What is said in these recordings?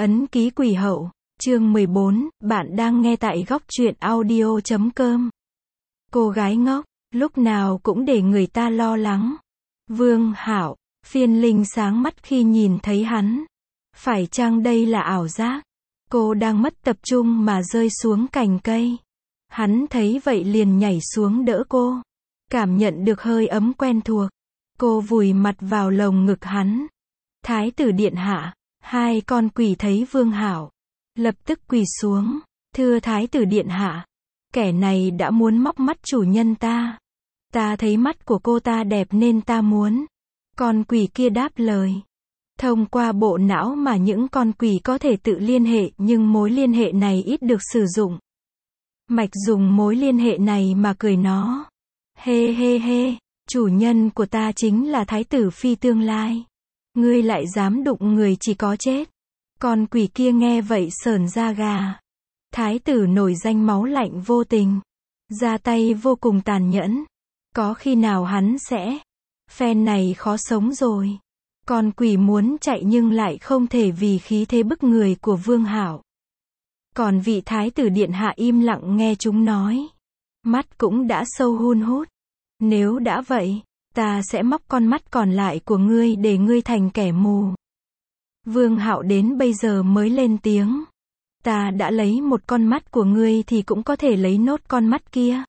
Ấn ký quỷ hậu, chương 14, bạn đang nghe tại góc truyện audio.com. Cô gái ngốc, lúc nào cũng để người ta lo lắng. Vương Hạo, Phiên Linh sáng mắt khi nhìn thấy hắn. Phải chăng đây là ảo giác? Cô đang mất tập trung mà rơi xuống cành cây. Hắn thấy vậy liền nhảy xuống đỡ cô. Cảm nhận được hơi ấm quen thuộc. Cô vùi mặt vào lồng ngực hắn. Thái tử điện hạ. Hai con quỷ thấy Vương Hạo, lập tức quỳ xuống. Thưa Thái tử điện hạ, kẻ này đã muốn móc mắt chủ nhân ta. Ta thấy mắt của cô ta đẹp nên ta muốn. Con quỷ kia đáp lời. Thông qua bộ não mà những con quỷ có thể tự liên hệ, nhưng mối liên hệ này ít được sử dụng. Mạch dùng mối liên hệ này mà cười nó. Hê hê hê, chủ nhân của ta chính là Thái tử phi tương lai. Ngươi lại dám đụng người chỉ có chết. Con quỷ kia nghe vậy sởn da gà. Thái tử nổi danh máu lạnh vô tình. Ra tay vô cùng tàn nhẫn. Có khi nào hắn sẽ... Phen này khó sống rồi. Con quỷ muốn chạy nhưng lại không thể vì khí thế bức người của Vương Hạo. Còn vị thái tử điện hạ im lặng nghe chúng nói. Mắt cũng đã sâu hun hút. Nếu đã vậy, ta sẽ móc con mắt còn lại của ngươi để ngươi thành kẻ mù. Vương Hạo đến bây giờ mới lên tiếng. Ta đã lấy một con mắt của ngươi thì cũng có thể lấy nốt con mắt kia.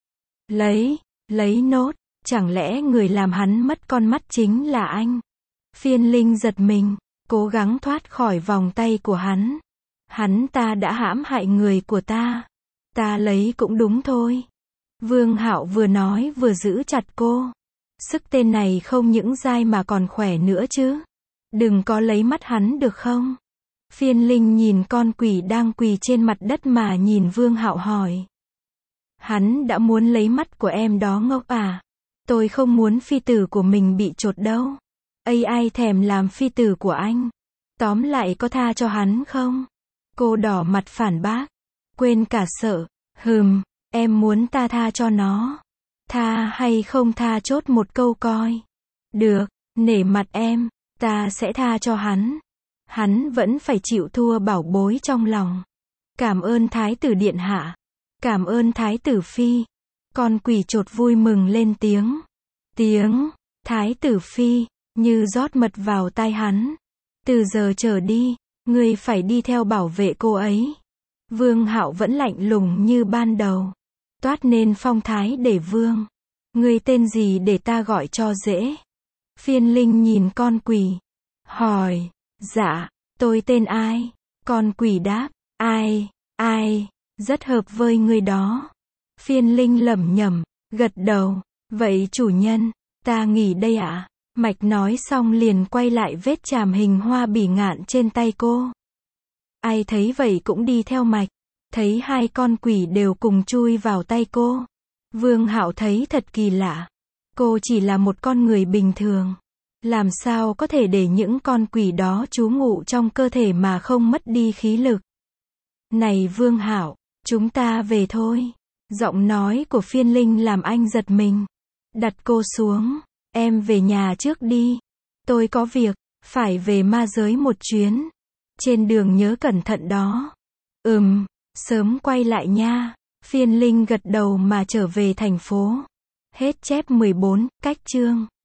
Lấy nốt, chẳng lẽ người làm hắn mất con mắt chính là anh? Phiên Linh giật mình, cố gắng thoát khỏi vòng tay của hắn. Hắn ta đã hãm hại người của ta. Ta lấy cũng đúng thôi. Vương Hạo vừa nói vừa giữ chặt cô. Sức tên này không những dai mà còn khỏe nữa chứ. Đừng có lấy mắt hắn được không? Phiên Linh nhìn con quỷ đang quỳ trên mặt đất mà nhìn Vương Hạo hỏi. Hắn đã muốn lấy mắt của em đó ngốc à? Tôi không muốn phi tử của mình bị chột đâu. Ai thèm làm phi tử của anh? Tóm lại có tha cho hắn không? Cô đỏ mặt phản bác. Quên cả sợ. Em muốn ta tha cho nó. Tha hay không tha chốt một câu coi. Được, nể mặt em, ta sẽ tha cho hắn. Hắn vẫn phải chịu thua bảo bối trong lòng. Cảm ơn Thái tử điện hạ. Cảm ơn Thái tử phi. Con quỷ chột vui mừng lên tiếng. Thái tử phi, như rót mật vào tai hắn. Từ giờ trở đi, ngươi phải đi theo bảo vệ cô ấy. Vương Hạo vẫn lạnh lùng như ban đầu. Toát nên phong thái để vương. Ngươi tên gì để ta gọi cho dễ? Phiên Linh nhìn con quỷ. Hỏi. Dạ, tôi tên ai? Con quỷ đáp. Ai, rất hợp với ngươi đó. Phiên Linh lẩm nhẩm, gật đầu. Vậy chủ nhân, ta nghỉ đây ạ? Mạch nói xong liền quay lại vết chàm hình hoa bỉ ngạn trên tay cô. Ai thấy vậy cũng đi theo Mạch. Thấy hai con quỷ đều cùng chui vào tay cô. Vương Hạo thấy thật kỳ lạ. Cô chỉ là một con người bình thường. Làm sao có thể để những con quỷ đó trú ngụ trong cơ thể mà không mất đi khí lực? Này Vương Hạo, chúng ta về thôi. Giọng nói của Phiên Linh làm anh giật mình. Đặt cô xuống. Em về nhà trước đi. Tôi có việc, phải về ma giới một chuyến. Trên đường nhớ cẩn thận đó. Sớm quay lại nha. Phiên Linh gật đầu mà trở về thành phố. Hết chép 14, cách chương.